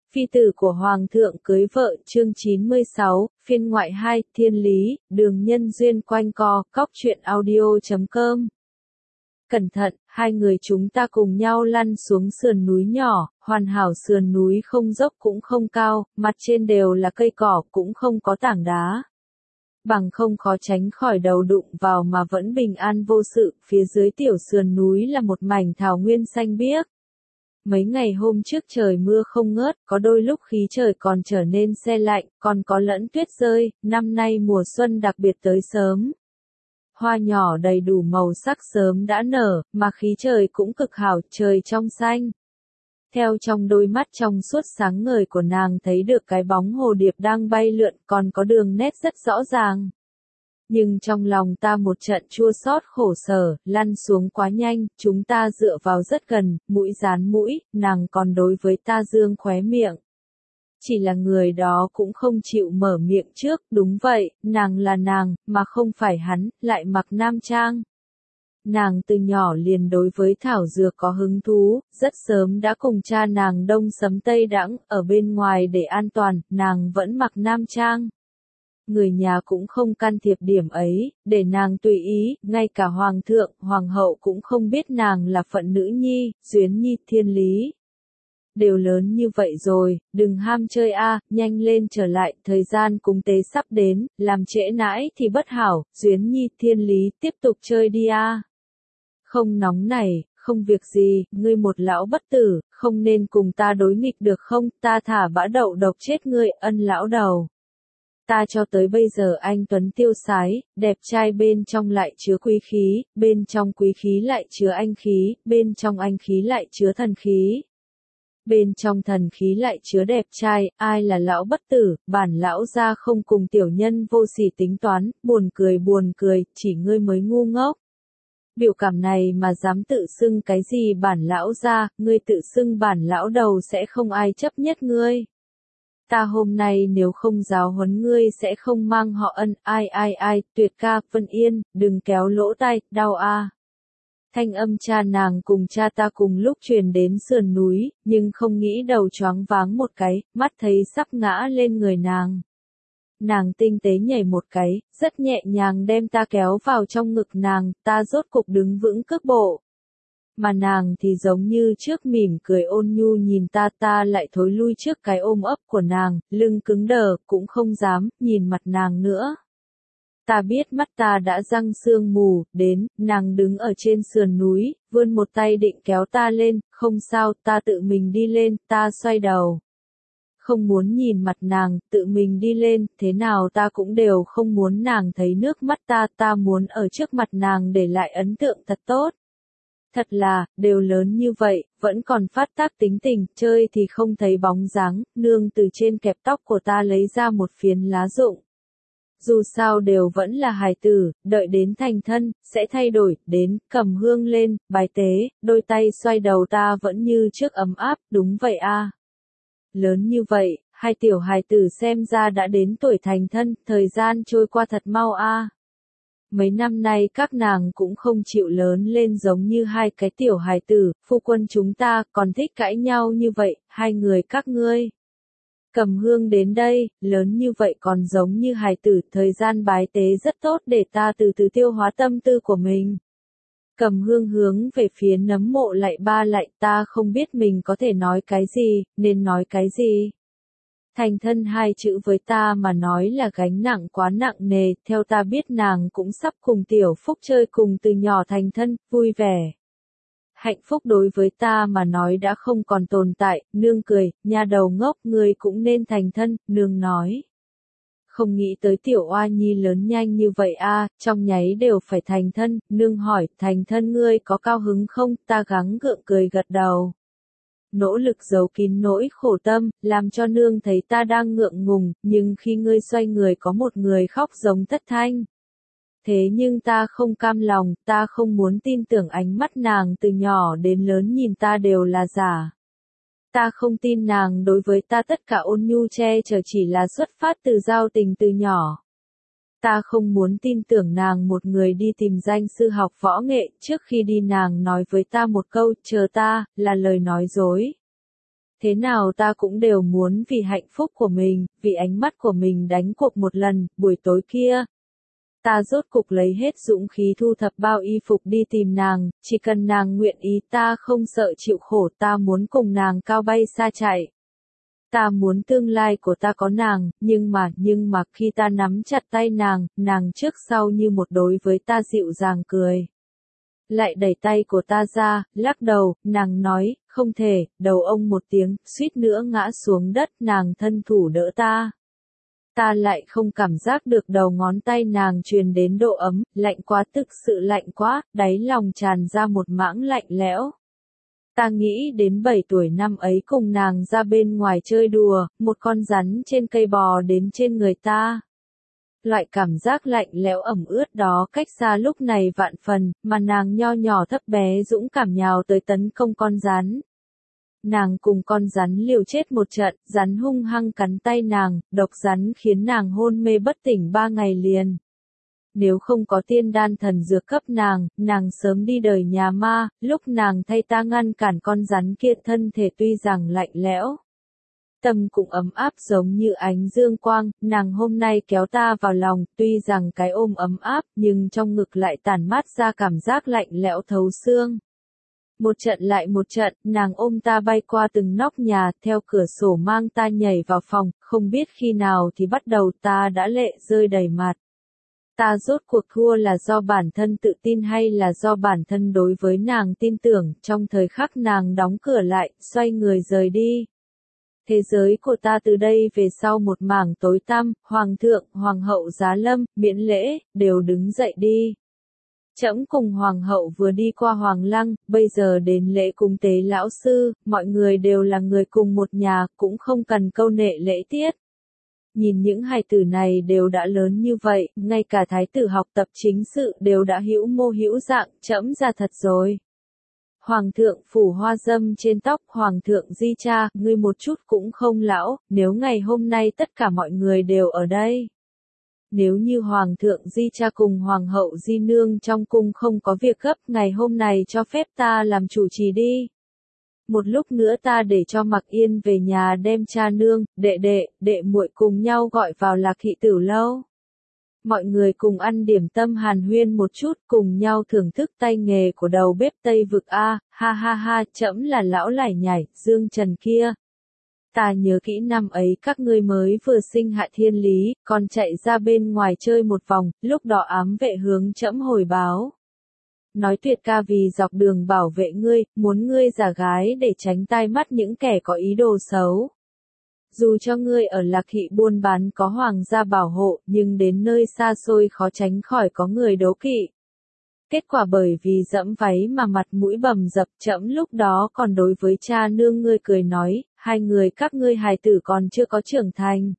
Phi tử của Hoàng thượng cưới vợ chương 96, phiên ngoại 2, thiên lý, đường nhân duyên quanh co, cóc truyện audio.com. Cẩn thận, hai người chúng ta cùng nhau lăn xuống sườn núi nhỏ, hoàn hảo sườn núi không dốc cũng không cao, mặt trên đều là cây cỏ cũng không có tảng đá. Bằng không khó tránh khỏi đầu đụng vào mà vẫn bình an vô sự, phía dưới tiểu sườn núi là một mảnh thảo nguyên xanh biếc. Mấy ngày hôm trước trời mưa không ngớt, có đôi lúc khí trời còn trở nên se lạnh, còn có lẫn tuyết rơi, năm nay mùa xuân đặc biệt tới sớm. Hoa nhỏ đầy đủ màu sắc sớm đã nở, mà khí trời cũng cực hảo, trời trong xanh. Theo trong đôi mắt trong suốt sáng ngời của nàng thấy được cái bóng hồ điệp đang bay lượn, còn có đường nét rất rõ ràng. Nhưng trong lòng ta một trận chua xót khổ sở, lăn xuống quá nhanh, chúng ta dựa vào rất gần, mũi dán mũi, nàng còn đối với ta dương khóe miệng. Chỉ là người đó cũng không chịu mở miệng trước, đúng vậy, nàng là nàng, mà không phải hắn, lại mặc nam trang. Nàng từ nhỏ liền đối với thảo dược có hứng thú, rất sớm đã cùng cha nàng đông sấm tây đãng, ở bên ngoài để an toàn, nàng vẫn mặc nam trang. Người nhà cũng không can thiệp điểm ấy, để nàng tùy ý, ngay cả hoàng thượng, hoàng hậu cũng không biết nàng là phận nữ nhi, duyên nhi, thiên lý. Đều lớn như vậy rồi, đừng ham chơi nhanh lên trở lại, thời gian cúng tế sắp đến, làm trễ nãi thì bất hảo, duyên nhi, thiên lý, tiếp tục chơi đi Không nóng này, không việc gì, ngươi một lão bất tử, không nên cùng ta đối nghịch được không, ta thả bã đậu độc chết ngươi, ân lão đầu. Ta cho tới bây giờ anh tuấn tiêu sái, đẹp trai bên trong lại chứa quý khí, bên trong quý khí lại chứa anh khí, bên trong anh khí lại chứa thần khí. Bên trong thần khí lại chứa đẹp trai, ai là lão bất tử, bản lão gia không cùng tiểu nhân vô sỉ tính toán, buồn cười, chỉ ngươi mới ngu ngốc. Biểu cảm này mà dám tự xưng cái gì bản lão gia, ngươi tự xưng bản lão đầu sẽ không ai chấp nhất ngươi. Ta hôm nay nếu không giáo huấn ngươi sẽ không mang họ Ân, ai, Tuyệt ca, Vân Yên, đừng kéo lỗ tai, đau Thanh âm cha nàng cùng cha ta cùng lúc truyền đến sườn núi, nhưng không nghĩ đầu choáng váng một cái, mắt thấy sắp ngã lên người nàng. Nàng tinh tế nhảy một cái, rất nhẹ nhàng đem ta kéo vào trong ngực nàng, ta rốt cục đứng vững cước bộ. Mà nàng thì giống như trước mỉm cười ôn nhu nhìn ta lại thối lui trước cái ôm ấp của nàng, lưng cứng đờ, cũng không dám nhìn mặt nàng nữa. Ta biết mắt ta đã răng sương mù, đến, nàng đứng ở trên sườn núi, vươn một tay định kéo ta lên, không sao, ta tự mình đi lên, ta xoay đầu. Không muốn nhìn mặt nàng, tự mình đi lên, thế nào ta cũng đều không muốn nàng thấy nước mắt ta muốn ở trước mặt nàng để lại ấn tượng thật tốt. Thật là, đều lớn như vậy, vẫn còn phát tác tính tình, chơi thì không thấy bóng dáng, nương từ trên kẹp tóc của ta lấy ra một phiến lá rụng. Dù sao đều vẫn là hài tử, đợi đến thành thân, sẽ thay đổi, đến, cầm hương lên, bài tế, đôi tay xoay đầu ta vẫn như trước ấm áp, đúng vậy Lớn như vậy, hai tiểu hài tử xem ra đã đến tuổi thành thân, thời gian trôi qua thật mau Mấy năm nay các nàng cũng không chịu lớn lên giống như hai cái tiểu hài tử, phu quân chúng ta còn thích cãi nhau như vậy, hai người các ngươi. Cầm hương đến đây, lớn như vậy còn giống như hài tử, thời gian bái tế rất tốt để ta từ từ tiêu hóa tâm tư của mình. Cầm hương hướng về phía nấm mộ lạy ba lạy, ta không biết mình có thể nói cái gì, nên nói cái gì. Thành thân hai chữ với ta mà nói là gánh nặng quá nặng nề, theo ta biết nàng cũng sắp cùng tiểu phúc chơi cùng từ nhỏ thành thân, vui vẻ. Hạnh phúc đối với ta mà nói đã không còn tồn tại, nương cười, nha đầu ngốc ngươi cũng nên thành thân, nương nói. Không nghĩ tới tiểu oa nhi lớn nhanh như vậy trong nháy đều phải thành thân, nương hỏi, thành thân ngươi có cao hứng không, ta gắng gượng cười gật đầu. Nỗ lực giấu kín nỗi khổ tâm, làm cho nương thấy ta đang ngượng ngùng, nhưng khi ngươi xoay người có một người khóc giống thất thanh. Thế nhưng ta không cam lòng, ta không muốn tin tưởng ánh mắt nàng từ nhỏ đến lớn nhìn ta đều là giả. Ta không tin nàng đối với ta tất cả ôn nhu che chở chỉ là xuất phát từ giao tình từ nhỏ. Ta không muốn tin tưởng nàng một người đi tìm danh sư học võ nghệ, trước khi đi nàng nói với ta một câu, chờ ta, là lời nói dối. Thế nào ta cũng đều muốn vì hạnh phúc của mình, vì ánh mắt của mình đánh cuộc một lần, buổi tối kia. Ta rốt cục lấy hết dũng khí thu thập bao y phục đi tìm nàng, chỉ cần nàng nguyện ý ta không sợ chịu khổ, ta muốn cùng nàng cao bay xa chạy. Ta muốn tương lai của ta có nàng, nhưng mà khi ta nắm chặt tay nàng trước sau như một đối với ta dịu dàng cười. Lại đẩy tay của ta ra, lắc đầu, nàng nói, không thể, đầu ông một tiếng, suýt nữa ngã xuống đất, nàng thân thủ đỡ ta. Ta lại không cảm giác được đầu ngón tay nàng truyền đến độ ấm, lạnh quá, thực sự lạnh quá, đáy lòng tràn ra một mảng lạnh lẽo. Ta nghĩ đến 7 tuổi năm ấy cùng nàng ra bên ngoài chơi đùa, một con rắn trên cây bò đến trên người ta. Loại cảm giác lạnh lẽo ẩm ướt đó cách xa lúc này vạn phần, mà nàng nho nhỏ thấp bé dũng cảm nhào tới tấn công con rắn. Nàng cùng con rắn liều chết một trận, rắn hung hăng cắn tay nàng, độc rắn khiến nàng hôn mê bất tỉnh 3 ngày liền. Nếu không có tiên đan thần dược cấp nàng sớm đi đời nhà ma, lúc nàng thay ta ngăn cản con rắn kia thân thể tuy rằng lạnh lẽo. Tâm cũng ấm áp giống như ánh dương quang, nàng hôm nay kéo ta vào lòng, tuy rằng cái ôm ấm áp nhưng trong ngực lại tản mát ra cảm giác lạnh lẽo thấu xương. Một trận lại một trận, nàng ôm ta bay qua từng nóc nhà, theo cửa sổ mang ta nhảy vào phòng, không biết khi nào thì bắt đầu ta đã lệ rơi đầy mặt. Ta rốt cuộc thua là do bản thân tự tin hay là do bản thân đối với nàng tin tưởng, trong thời khắc nàng đóng cửa lại, xoay người rời đi. Thế giới của ta từ đây về sau một mảng tối tăm, hoàng thượng, hoàng hậu giá lâm, miễn lễ, đều đứng dậy đi. Trẫm cùng hoàng hậu vừa đi qua hoàng lăng, bây giờ đến lễ cúng tế lão sư, mọi người đều là người cùng một nhà, cũng không cần câu nệ lễ tiết. Nhìn những hài tử này đều đã lớn như vậy, ngay cả thái tử học tập chính sự đều đã hữu mô hữu dạng, trẫm ra thật rồi. Hoàng thượng phủ hoa dâm trên tóc, hoàng thượng di cha, ngươi một chút cũng không lão, nếu ngày hôm nay tất cả mọi người đều ở đây. Nếu như hoàng thượng di cha cùng hoàng hậu di nương trong cung không có việc gấp, ngày hôm này cho phép ta làm chủ trì đi. Một lúc nữa ta để cho Mặc Yên về nhà đem cha nương, đệ muội cùng nhau gọi vào Lạc Thị Tử lâu. Mọi người cùng ăn điểm tâm hàn huyên một chút, cùng nhau thưởng thức tay nghề của đầu bếp Tây Vực a, ha ha ha, trẫm là lão lải nhải, Dương Trần kia. Ta nhớ kỹ năm ấy các ngươi mới vừa sinh Hạ Thiên Lý, còn chạy ra bên ngoài chơi một vòng, lúc đó ám vệ hướng trẫm hồi báo. Nói Tuyệt ca vì dọc đường bảo vệ ngươi, muốn ngươi giả gái để tránh tai mắt những kẻ có ý đồ xấu. Dù cho ngươi ở Lạc Thị buôn bán có hoàng gia bảo hộ, nhưng đến nơi xa xôi khó tránh khỏi có người đố kỵ. Kết quả bởi vì dẫm váy mà mặt mũi bầm dập, trẫm lúc đó còn đối với cha nương ngươi cười nói, hai người các ngươi hài tử còn chưa có trưởng thành.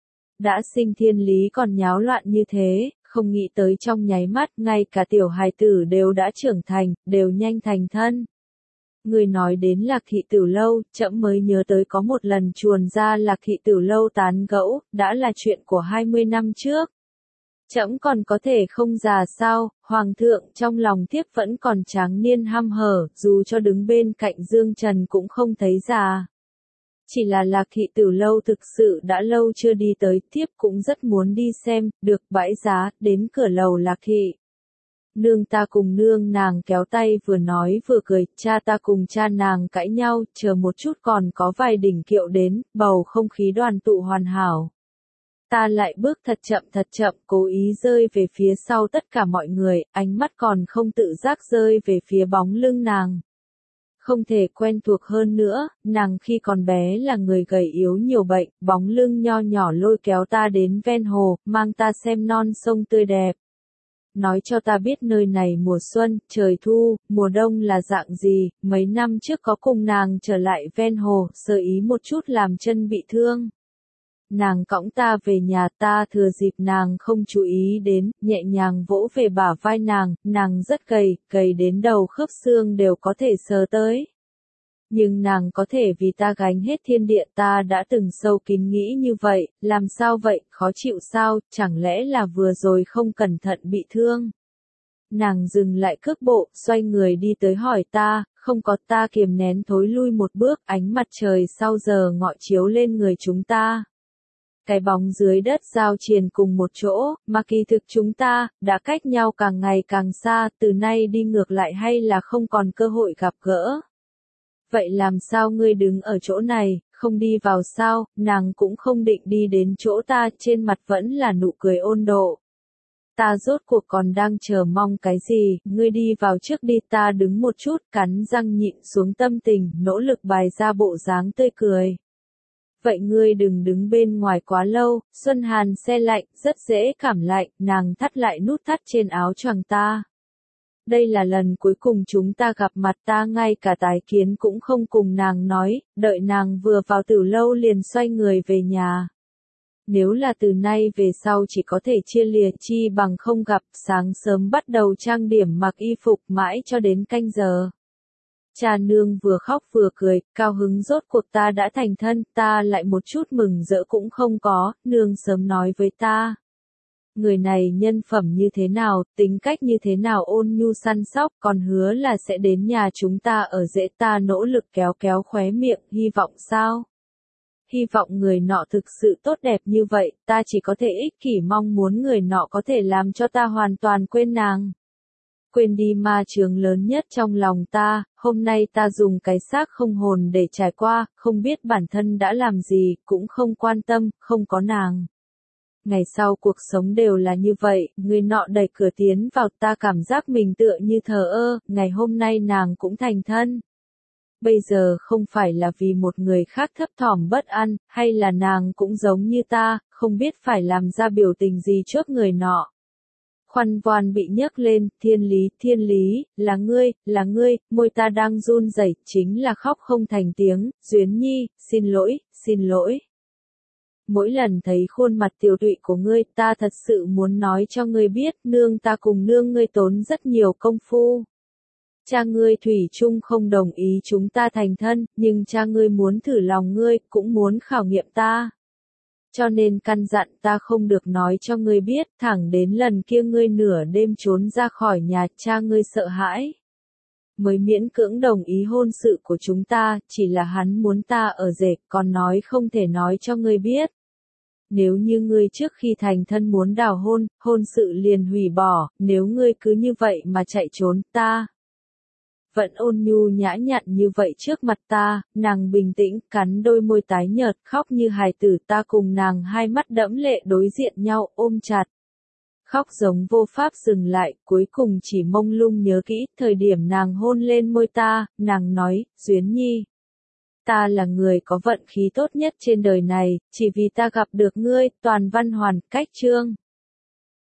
Đã sinh Thiên Lý còn nháo loạn như thế, không nghĩ tới trong nháy mắt, ngay cả tiểu hài tử đều đã trưởng thành, đều nhanh thành thân. Người nói đến Lạc Thị Tử lâu, trẫm mới nhớ tới có một lần chuồn ra Lạc Thị Tử lâu tán gẫu, đã là chuyện của 20 năm trước. Trẫm còn có thể không già sao, hoàng thượng trong lòng thiếp vẫn còn tráng niên hăm hở, dù cho đứng bên cạnh Dương Trần cũng không thấy già. Chỉ là Lạc Thị Tử lâu thực sự đã lâu chưa đi tới, thiếp cũng rất muốn đi xem, được bãi giá, đến cửa lầu Lạc Thị. Nương ta cùng nương nàng kéo tay vừa nói vừa cười, cha ta cùng cha nàng cãi nhau, chờ một chút còn có vài đỉnh kiệu đến, bầu không khí đoàn tụ hoàn hảo. Ta lại bước thật chậm, cố ý rơi về phía sau tất cả mọi người, ánh mắt còn không tự giác rơi về phía bóng lưng nàng. Không thể quen thuộc hơn nữa, nàng khi còn bé là người gầy yếu nhiều bệnh, bóng lưng nho nhỏ lôi kéo ta đến ven hồ, mang ta xem non sông tươi đẹp. Nói cho ta biết nơi này mùa xuân, trời thu, mùa đông là dạng gì, mấy năm trước có cùng nàng trở lại ven hồ, sơ ý một chút làm chân bị thương. Nàng cõng ta về nhà, ta thừa dịp nàng không chú ý đến, nhẹ nhàng vỗ về bả vai nàng rất gầy đến đầu khớp xương đều có thể sờ tới. Nhưng nàng có thể vì ta gánh hết thiên địa, ta đã từng sâu kín nghĩ như vậy, làm sao vậy, khó chịu sao, chẳng lẽ là vừa rồi không cẩn thận bị thương. Nàng dừng lại cước bộ, xoay người đi tới hỏi ta, không có. Ta kiềm nén thối lui một bước, ánh mặt trời sau giờ ngọ chiếu lên người chúng ta. Cái bóng dưới đất giao triền cùng một chỗ, mà kỳ thực chúng ta, đã cách nhau càng ngày càng xa, từ nay đi ngược lại hay là không còn cơ hội gặp gỡ. Vậy làm sao ngươi đứng ở chỗ này, không đi vào sao? Nàng cũng không định đi đến chỗ ta, trên mặt vẫn là nụ cười ôn độ. Ta rốt cuộc còn đang chờ mong cái gì, ngươi đi vào trước đi. Ta đứng một chút, cắn răng nhịn xuống tâm tình, nỗ lực bày ra bộ dáng tươi cười. Vậy ngươi đừng đứng bên ngoài quá lâu, xuân hàn se lạnh, rất dễ cảm lạnh. Nàng thắt lại nút thắt trên áo choàng ta. Đây là lần cuối cùng chúng ta gặp mặt, ta ngay cả tái kiến cũng không cùng nàng nói, đợi nàng vừa vào Tử Lâu liền xoay người về nhà. Nếu là từ nay về sau chỉ có thể chia lìa, chi bằng không gặp. Sáng sớm bắt đầu trang điểm mặc y phục mãi cho đến canh giờ. Cha nương vừa khóc vừa cười, cao hứng rốt cuộc ta đã thành thân. Ta lại một chút mừng rỡ cũng không có, nương sớm nói với ta. Người này nhân phẩm như thế nào, tính cách như thế nào, ôn nhu săn sóc, còn hứa là sẽ đến nhà chúng ta ở dễ. Ta nỗ lực kéo kéo khóe miệng, hy vọng sao? Hy vọng người nọ thực sự tốt đẹp như vậy, ta chỉ có thể ích kỷ mong muốn người nọ có thể làm cho ta hoàn toàn quên nàng. Quên đi ma chướng lớn nhất trong lòng ta, hôm nay ta dùng cái xác không hồn để trải qua, không biết bản thân đã làm gì, cũng không quan tâm, không có nàng. Ngày sau cuộc sống đều là như vậy, người nọ đẩy cửa tiến vào, ta cảm giác mình tựa như thờ ơ, ngày hôm nay nàng cũng thành thân. Bây giờ không phải là vì một người khác thấp thỏm bất an, hay là nàng cũng giống như ta, không biết phải làm ra biểu tình gì trước người nọ. Khoăn voan bị nhấc lên, thiên lý, là ngươi, môi ta đang run rẩy, chính là khóc không thành tiếng. Duyến Nhi, xin lỗi. Mỗi lần thấy khuôn mặt tiều tụy của ngươi, ta thật sự muốn nói cho ngươi biết, nương ta cùng nương ngươi tốn rất nhiều công phu. Cha ngươi thủy chung không đồng ý chúng ta thành thân, nhưng cha ngươi muốn thử lòng ngươi, cũng muốn khảo nghiệm ta. Cho nên căn dặn ta không được nói cho ngươi biết, thẳng đến lần kia ngươi nửa đêm trốn ra khỏi nhà, cha ngươi sợ hãi. Mới miễn cưỡng đồng ý hôn sự của chúng ta, chỉ là hắn muốn ta ở rể, còn nói không thể nói cho ngươi biết. Nếu như ngươi trước khi thành thân muốn đào hôn sự liền hủy bỏ, nếu ngươi cứ như vậy mà chạy trốn, ta vẫn ôn nhu nhã nhặn như vậy trước mặt ta. Nàng bình tĩnh, cắn đôi môi tái nhợt, khóc như hài tử. Ta cùng nàng hai mắt đẫm lệ đối diện nhau, ôm chặt. Khóc giống vô pháp dừng lại, cuối cùng chỉ mông lung nhớ kỹ, thời điểm nàng hôn lên môi ta, nàng nói, Duyến Nhi. Ta là người có vận khí tốt nhất trên đời này, chỉ vì ta gặp được ngươi. Toàn văn hoàn, cách chương.